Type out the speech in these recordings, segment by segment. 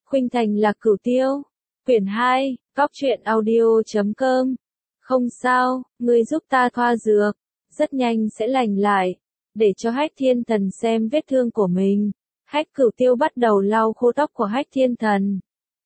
Khuynh Thành Lạc Cửu Tiêu. Quyển 2, Góc truyện audio.com. Không sao, ngươi giúp ta thoa dược, rất nhanh sẽ lành lại. Để cho Hách Thiên Thần xem vết thương của mình. Hách Cửu Tiêu bắt đầu lau khô tóc của Hách Thiên Thần.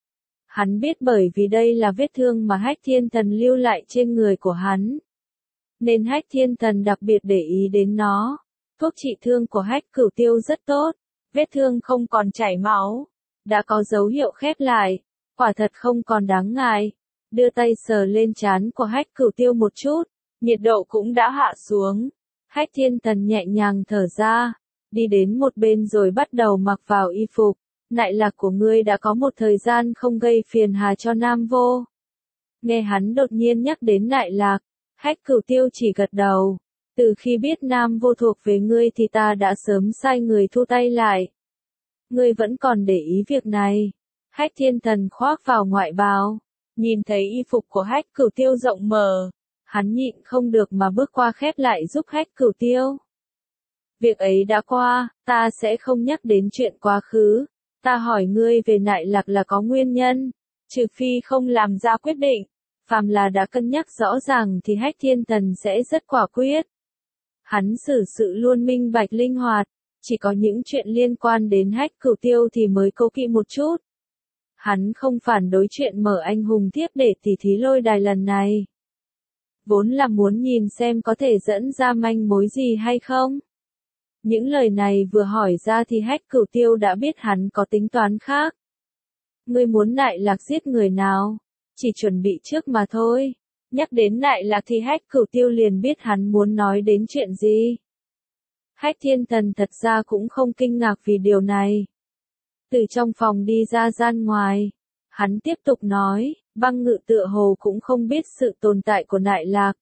Hắn biết bởi vì đây là vết thương mà Hách Thiên Thần lưu lại trên người của hắn, nên Hách Thiên Thần đặc biệt để ý đến nó. Thuốc trị thương của Hách Cửu Tiêu rất tốt, vết thương không còn chảy máu, đã có dấu hiệu khép lại, quả thật không còn đáng ngại. Đưa tay sờ lên trán của Hách Cửu Tiêu một chút, nhiệt độ cũng đã hạ xuống. Hách Thiên Thần nhẹ nhàng thở ra, đi đến một bên rồi bắt đầu mặc vào y phục. Nại Lạc của ngươi đã có một thời gian không gây phiền hà cho Nam Vô. Nghe hắn đột nhiên nhắc đến Nại Lạc, Hách Cửu Tiêu chỉ gật đầu. Từ khi biết Nam Vô thuộc về ngươi thì ta đã sớm sai người thu tay lại. Ngươi vẫn còn để ý việc này. Hách Thiên Thần khoác vào ngoại bào, nhìn thấy y phục của Hách Cửu Tiêu rộng mở, hắn nhịn không được mà bước qua khép lại giúp Hách Cửu Tiêu. Việc ấy đã qua, ta sẽ không nhắc đến chuyện quá khứ. Ta hỏi ngươi về Nại Lạc là có nguyên nhân, trừ phi không làm ra quyết định. Phàm là đã cân nhắc rõ ràng thì Hách Thiên Thần sẽ rất quả quyết. Hắn xử sự luôn minh bạch linh hoạt, chỉ có những chuyện liên quan đến Hách Cửu Tiêu thì mới cố kỵ một chút. Hắn không phản đối chuyện mở anh hùng thiếp để tỉ thí lôi đài lần này. Vốn là muốn nhìn xem có thể dẫn ra manh mối gì hay không. Những lời này vừa hỏi ra thì Hách Cửu Tiêu đã biết hắn có tính toán khác. Ngươi muốn Nại Lạc giết người nào? Chỉ chuẩn bị trước mà thôi. Nhắc đến Nại Lạc thì Hách Cửu Tiêu liền biết hắn muốn nói đến chuyện gì. Hách Thiên Thần thật ra cũng không kinh ngạc vì điều này. Từ trong phòng đi ra gian ngoài, hắn tiếp tục nói, Băng Ngự tựa hồ cũng không biết sự tồn tại của Nại Lạc.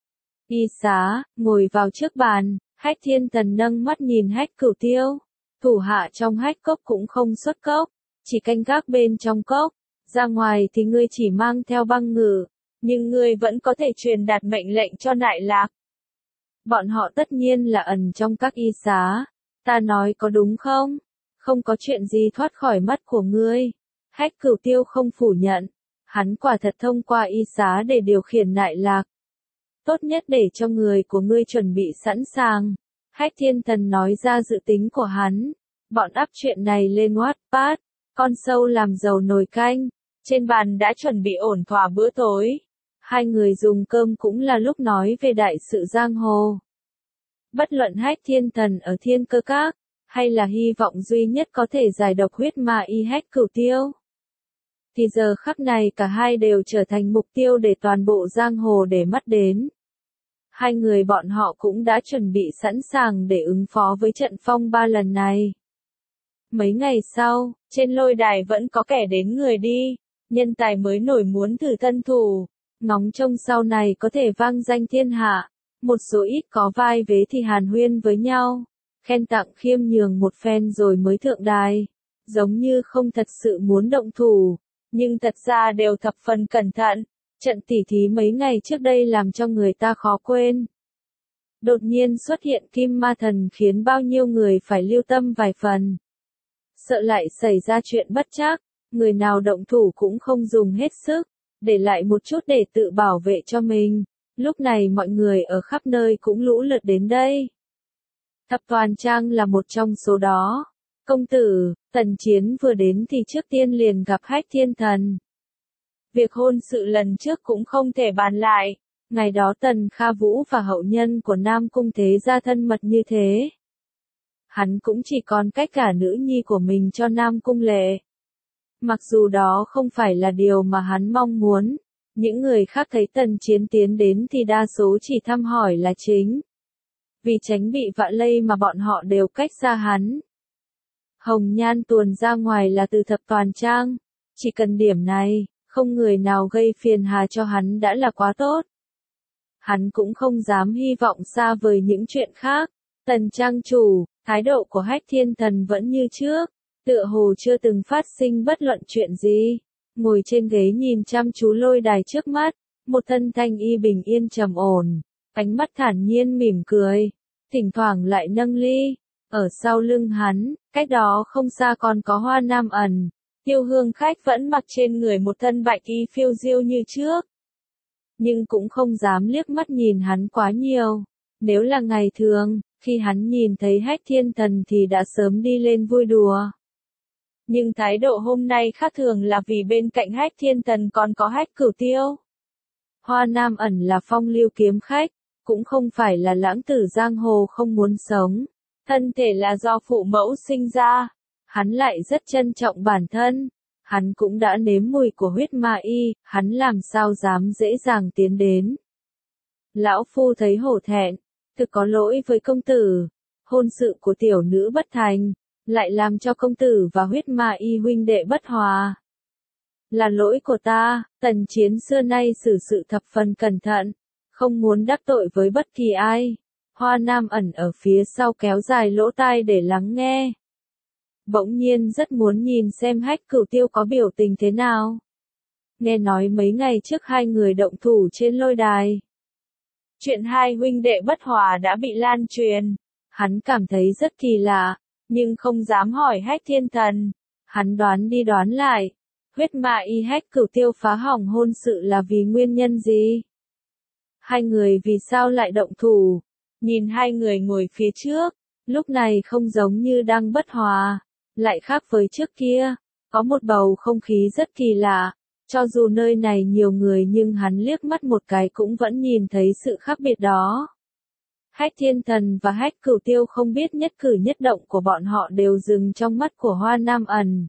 Y Xá, ngồi vào trước bàn, Hách Thiên Thần nâng mắt nhìn Hách Cửu Tiêu. Thủ hạ trong Hách cốc cũng không xuất cốc, chỉ canh gác bên trong cốc. Ra ngoài thì ngươi chỉ mang theo Băng Ngự, nhưng ngươi vẫn có thể truyền đạt mệnh lệnh cho Nại Lạc. Bọn họ tất nhiên là ẩn trong các y xá. Ta nói có đúng không? Không có chuyện gì thoát khỏi mắt của ngươi. Hách Cửu Tiêu không phủ nhận. Hắn quả thật thông qua y xá để điều khiển Nại Lạc. Tốt nhất để cho người của ngươi chuẩn bị sẵn sàng. Hách Thiên Thần nói ra dự tính của hắn. Bọn ắp chuyện này lên Wattpad. Con sâu làm dầu nồi canh. Trên bàn đã chuẩn bị ổn thỏa bữa tối. Hai người dùng cơm cũng là lúc nói về đại sự giang hồ. Bất luận Hách Thiên Thần ở Thiên Cơ Các, hay là hy vọng duy nhất có thể giải độc huyết ma y Hách Cửu Tiêu, thì giờ khắc này cả hai đều trở thành mục tiêu để toàn bộ giang hồ để mắt đến. Hai người bọn họ cũng đã chuẩn bị sẵn sàng để ứng phó với trận phong ba lần này. Mấy ngày sau, trên lôi đài vẫn có kẻ đến người đi, nhân tài mới nổi muốn thử thân thủ, ngóng trông sau này có thể vang danh thiên hạ. Một số ít có vai vế thì hàn huyên với nhau, khen tặng khiêm nhường một phen rồi mới thượng đài, giống như không thật sự muốn động thủ, nhưng thật ra đều thập phần cẩn thận. Trận tỉ thí mấy ngày trước đây làm cho người ta khó quên. Đột nhiên xuất hiện Kim Ma Thần khiến bao nhiêu người phải lưu tâm vài phần. Sợ lại xảy ra chuyện bất trắc, người nào động thủ cũng không dùng hết sức, để lại một chút để tự bảo vệ cho mình. Lúc này mọi người ở khắp nơi cũng lũ lượt đến đây. Thập Toàn Trang là một trong số đó. Công tử, Tần Chiến vừa đến thì trước tiên liền gặp Hách Thiên Thần. Việc hôn sự lần trước cũng không thể bàn lại. Ngày đó Tần Kha Vũ và hậu nhân của Nam Cung Thế gia thân mật như thế. Hắn cũng chỉ còn cách cả nữ nhi của mình cho Nam Cung Lệ. Mặc dù đó không phải là điều mà hắn mong muốn. Những người khác thấy Tần Chiến tiến đến thì đa số chỉ thăm hỏi là chính. Vì tránh bị vạ lây mà bọn họ đều cách xa hắn. Hồng Nhan tuồn ra ngoài là từ Thập Toàn Trang. Chỉ cần điểm này, không người nào gây phiền hà cho hắn đã là quá tốt. Hắn cũng không dám hy vọng xa vời những chuyện khác. Tần Trang chủ, thái độ của Hách Thiên Thần vẫn như trước. Tựa hồ chưa từng phát sinh bất luận chuyện gì. Ngồi trên ghế nhìn chăm chú lôi đài trước mắt, một thân thanh y bình yên trầm ổn, ánh mắt thản nhiên mỉm cười, thỉnh thoảng lại nâng ly. Ở sau lưng hắn, cách đó không xa còn có Hoa Nam Ẩn, Tiêu Hương Khách vẫn mặc trên người một thân bạch y phiêu diêu như trước. Nhưng cũng không dám liếc mắt nhìn hắn quá nhiều. Nếu là ngày thường, khi hắn nhìn thấy Hách Thiên Thần thì đã sớm đi lên vui đùa. Nhưng thái độ hôm nay khác thường là vì bên cạnh Hách Thiên Thần còn có Hách Cửu Tiêu. Hoa Nam Ẩn là phong lưu kiếm khách, cũng không phải là lãng tử giang hồ không muốn sống. Thân thể là do phụ mẫu sinh ra, hắn lại rất trân trọng bản thân. Hắn cũng đã nếm mùi của huyết ma y, hắn làm sao dám dễ dàng tiến đến. Lão phu thấy hổ thẹn, thực có lỗi với công tử. Hôn sự của tiểu nữ bất thành, lại làm cho công tử và huyết ma y huynh đệ bất hòa. Là lỗi của ta, Tần Chiến xưa nay xử sự thập phần cẩn thận, không muốn đắc tội với bất kỳ ai. Hoa Nam Ẩn ở phía sau kéo dài lỗ tai để lắng nghe. Bỗng nhiên rất muốn nhìn xem Hách Cửu Tiêu có biểu tình thế nào. Nghe nói mấy ngày trước hai người động thủ trên lôi đài. Chuyện hai huynh đệ bất hòa đã bị lan truyền. Hắn cảm thấy rất kỳ lạ, nhưng không dám hỏi Hách Thiên Thần. Hắn đoán đi đoán lại. Huyết ma y Hách Cửu Tiêu phá hỏng hôn sự là vì nguyên nhân gì? Hai người vì sao lại động thủ? Nhìn hai người ngồi phía trước, lúc này không giống như đang bất hòa, lại khác với trước kia, có một bầu không khí rất kỳ lạ, cho dù nơi này nhiều người nhưng hắn liếc mắt một cái cũng vẫn nhìn thấy sự khác biệt đó. Hách Thiên Thần và Hách Cửu Tiêu không biết nhất cử nhất động của bọn họ đều dừng trong mắt của Hoa Nam Ẩn.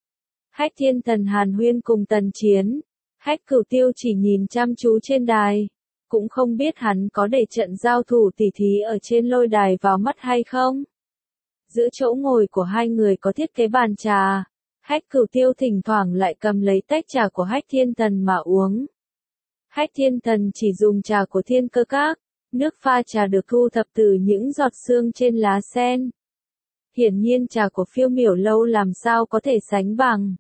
Hách Thiên Thần hàn huyên cùng Tần Chiến, Hách Cửu Tiêu chỉ nhìn chăm chú trên đài. Cũng không biết hắn có để trận giao thủ tỉ thí ở trên lôi đài vào mắt hay không. Giữa chỗ ngồi của hai người có thiết kế bàn trà. Hách Cửu Tiêu thỉnh thoảng lại cầm lấy tách trà của Hách Thiên Thần mà uống. Hách Thiên Thần chỉ dùng trà của Thiên Cơ Các. Nước pha trà được thu thập từ những giọt sương trên lá sen. Hiển nhiên trà của Phiêu Miểu Lâu làm sao có thể sánh bằng.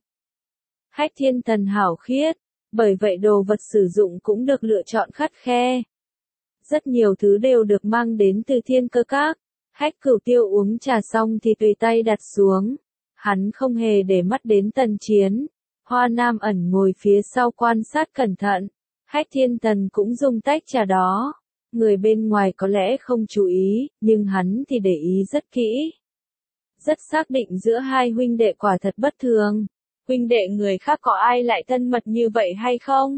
Hách Thiên Thần hảo khiết. Bởi vậy đồ vật sử dụng cũng được lựa chọn khắt khe. Rất nhiều thứ đều được mang đến từ Thiên Cơ Các. Hách Cửu Tiêu uống trà xong thì tùy tay đặt xuống. Hắn không hề để mắt đến Tần Chiến. Hoa Nam Ẩn ngồi phía sau quan sát cẩn thận. Hách Thiên Thần cũng dùng tách trà đó. Người bên ngoài có lẽ không chú ý, nhưng hắn thì để ý rất kỹ. Rất xác định giữa hai huynh đệ quả thật bất thường. Huynh đệ người khác có ai lại thân mật như vậy hay không?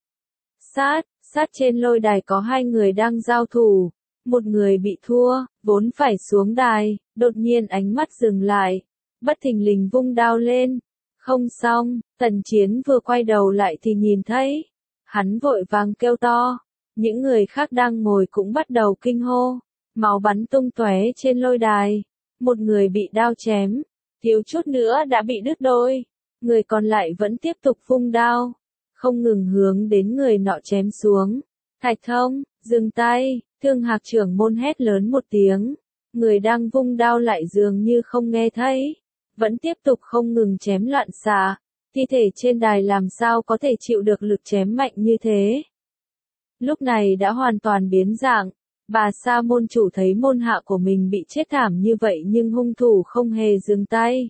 Sát trên lôi đài có hai người đang giao thủ. Một người bị thua, vốn phải xuống đài, đột nhiên ánh mắt dừng lại. Bất thình lình vung đao lên. Không xong, Tần Chiến vừa quay đầu lại thì nhìn thấy. Hắn vội vàng kêu to. Những người khác đang ngồi cũng bắt đầu kinh hô. Máu bắn tung tóe trên lôi đài. Một người bị đao chém. Thiếu chút nữa đã bị đứt đôi. Người còn lại vẫn tiếp tục vung đao, không ngừng hướng đến người nọ chém xuống. Thạch Thông, dừng tay, Thương Hạc trưởng môn hét lớn một tiếng. Người đang vung đao lại dường như không nghe thấy, vẫn tiếp tục không ngừng chém loạn xạ. Thi thể trên đài làm sao có thể chịu được lực chém mạnh như thế. Lúc này đã hoàn toàn biến dạng. Bà Sa môn chủ thấy môn hạ của mình bị chết thảm như vậy nhưng hung thủ không hề dừng tay.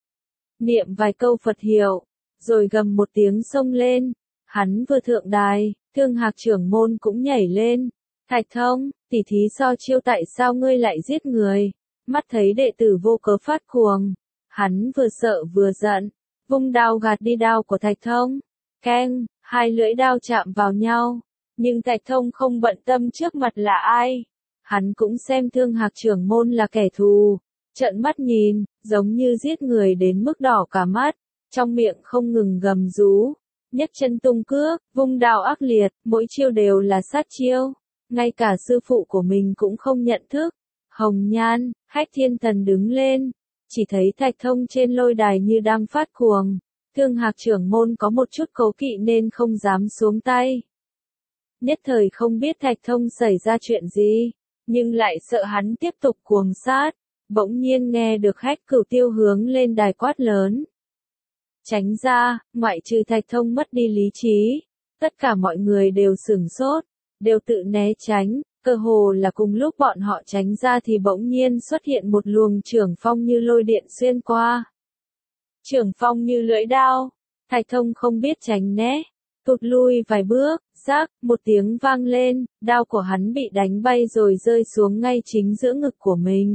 Niệm vài câu Phật hiệu, rồi gầm một tiếng xông lên. Hắn vừa thượng đài, Thương Hạc trưởng môn cũng nhảy lên. Thạch Thông, tỉ thí so chiêu tại sao ngươi lại giết người? Mắt thấy đệ tử vô cớ phát cuồng. Hắn vừa sợ vừa giận, vung đao gạt đi đao của Thạch Thông. Keng, hai lưỡi đao chạm vào nhau. Nhưng Thạch Thông không bận tâm trước mặt là ai. Hắn cũng xem Thương Hạc trưởng môn là kẻ thù. Trợn mắt nhìn, giống như giết người đến mức đỏ cả mắt, trong miệng không ngừng gầm rú, nhấc chân tung cước, vung đao ác liệt, mỗi chiêu đều là sát chiêu, ngay cả sư phụ của mình cũng không nhận thức. Hồng Nhan, Hách Thiên Thần đứng lên, chỉ thấy Thạch Thông trên lôi đài như đang phát cuồng, Thương Hạc trưởng môn có một chút cố kỵ nên không dám xuống tay. Nhất thời không biết Thạch Thông xảy ra chuyện gì, nhưng lại sợ hắn tiếp tục cuồng sát. Bỗng nhiên nghe được Hách Cửu Tiêu hướng lên đài quát lớn. Tránh ra, ngoại trừ Thạch Thông mất đi lý trí. Tất cả mọi người đều sửng sốt, đều tự né tránh, cơ hồ là cùng lúc bọn họ tránh ra thì bỗng nhiên xuất hiện một luồng trưởng phong như lôi điện xuyên qua. Trưởng phong như lưỡi đao. Thạch Thông không biết tránh né, tụt lui vài bước, rác, một tiếng vang lên, đao của hắn bị đánh bay rồi rơi xuống ngay chính giữa ngực của mình.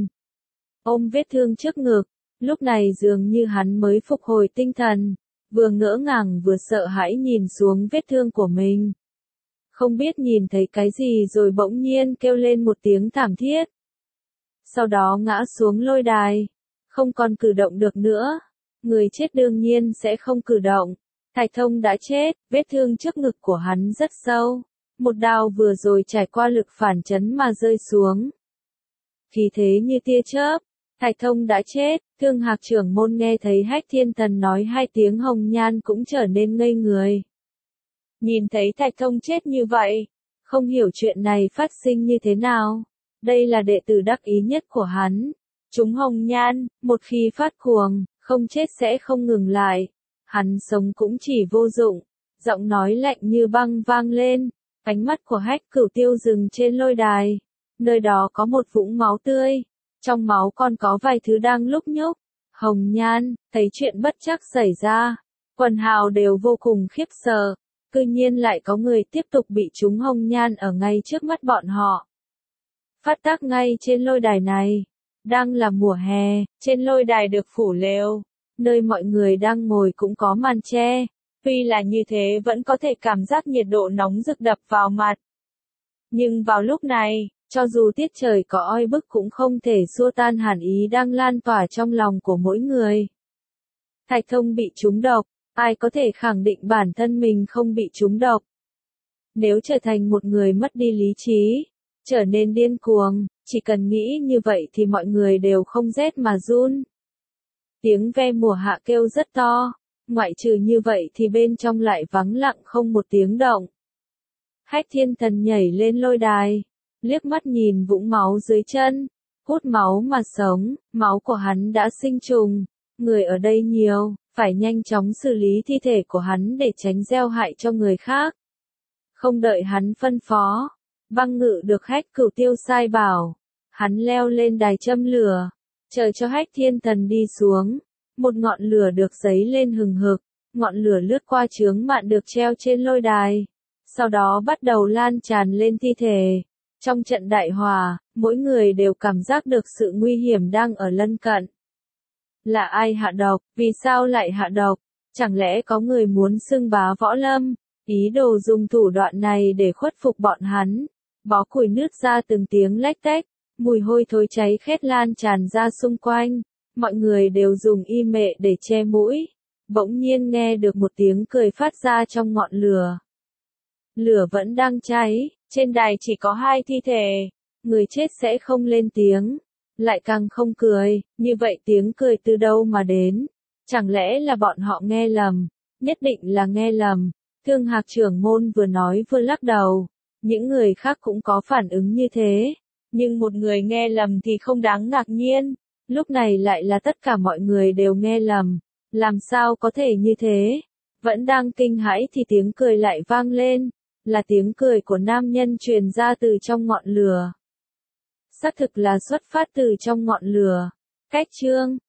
Ôm vết thương trước ngực, lúc này dường như hắn mới phục hồi tinh thần, vừa ngỡ ngàng vừa sợ hãi nhìn xuống vết thương của mình. Không biết nhìn thấy cái gì rồi bỗng nhiên kêu lên một tiếng thảm thiết. Sau đó ngã xuống lôi đài, không còn cử động được nữa. Người chết đương nhiên sẽ không cử động. Thạch Thông đã chết, vết thương trước ngực của hắn rất sâu. Một đao vừa rồi trải qua lực phản chấn mà rơi xuống. Khí thế như tia chớp, Thạch Thông đã chết, Thương Hạc trưởng môn nghe thấy Hách Thiên Thần nói hai tiếng Hồng Nhan cũng trở nên ngây người. Nhìn thấy Thạch Thông chết như vậy, không hiểu chuyện này phát sinh như thế nào. Đây là đệ tử đắc ý nhất của hắn. Chúng Hồng Nhan, một khi phát cuồng, không chết sẽ không ngừng lại. Hắn sống cũng chỉ vô dụng. Giọng nói lạnh như băng vang lên. Ánh mắt của Hách Cửu Tiêu dừng trên lôi đài. Nơi đó có một vũng máu tươi. Trong máu còn có vài thứ đang lúc nhúc. Hồng Nhan, thấy chuyện bất trắc xảy ra. Quần hào đều vô cùng khiếp sợ. Cư nhiên lại có người tiếp tục bị trúng Hồng Nhan ở ngay trước mắt bọn họ. Phát tác ngay trên lôi đài này. Đang là mùa hè, trên lôi đài được phủ lều. Nơi mọi người đang ngồi cũng có màn che. Tuy là như thế vẫn có thể cảm giác nhiệt độ nóng rực đập vào mặt. Nhưng vào lúc này, cho dù tiết trời có oi bức cũng không thể xua tan hàn ý đang lan tỏa trong lòng của mỗi người. Thạch Thông bị trúng độc, ai có thể khẳng định bản thân mình không bị trúng độc. Nếu trở thành một người mất đi lý trí, trở nên điên cuồng, chỉ cần nghĩ như vậy thì mọi người đều không rét mà run. Tiếng ve mùa hạ kêu rất to, ngoại trừ như vậy thì bên trong lại vắng lặng không một tiếng động. Hách Thiên Thần nhảy lên lôi đài, liếc mắt nhìn vũng máu dưới chân, hút máu mà sống, máu của hắn đã sinh trùng, người ở đây nhiều, phải nhanh chóng xử lý thi thể của hắn để tránh gieo hại cho người khác. Không đợi hắn phân phó, Băng Ngự được Hách Cửu Tiêu sai bảo, hắn leo lên đài châm lửa, chờ cho Hách Thiên Thần đi xuống, một ngọn lửa được giấy lên hừng hực, ngọn lửa lướt qua chướng mạn được treo trên lôi đài, sau đó bắt đầu lan tràn lên thi thể. Trong trận đại hỏa, mỗi người đều cảm giác được sự nguy hiểm đang ở lân cận. Là ai hạ độc, vì sao lại hạ độc? Chẳng lẽ có người muốn xưng bá võ lâm, ý đồ dùng thủ đoạn này để khuất phục bọn hắn? Bó củi nứt ra từng tiếng lách tách, mùi hôi thối cháy khét lan tràn ra xung quanh, mọi người đều dùng y mệ để che mũi. Bỗng nhiên nghe được một tiếng cười phát ra trong ngọn lửa. Lửa vẫn đang cháy, trên đài chỉ có hai thi thể, người chết sẽ không lên tiếng, lại càng không cười, như vậy tiếng cười từ đâu mà đến? Chẳng lẽ là bọn họ nghe lầm? Nhất định là nghe lầm. Thương Hạc trưởng môn vừa nói vừa lắc đầu, những người khác cũng có phản ứng như thế, nhưng một người nghe lầm thì không đáng ngạc nhiên, lúc này lại là tất cả mọi người đều nghe lầm, làm sao có thể như thế? Vẫn đang kinh hãi thì tiếng cười lại vang lên. Là tiếng cười của nam nhân truyền ra từ trong ngọn lửa. Xác thực là xuất phát từ trong ngọn lửa. Cách chương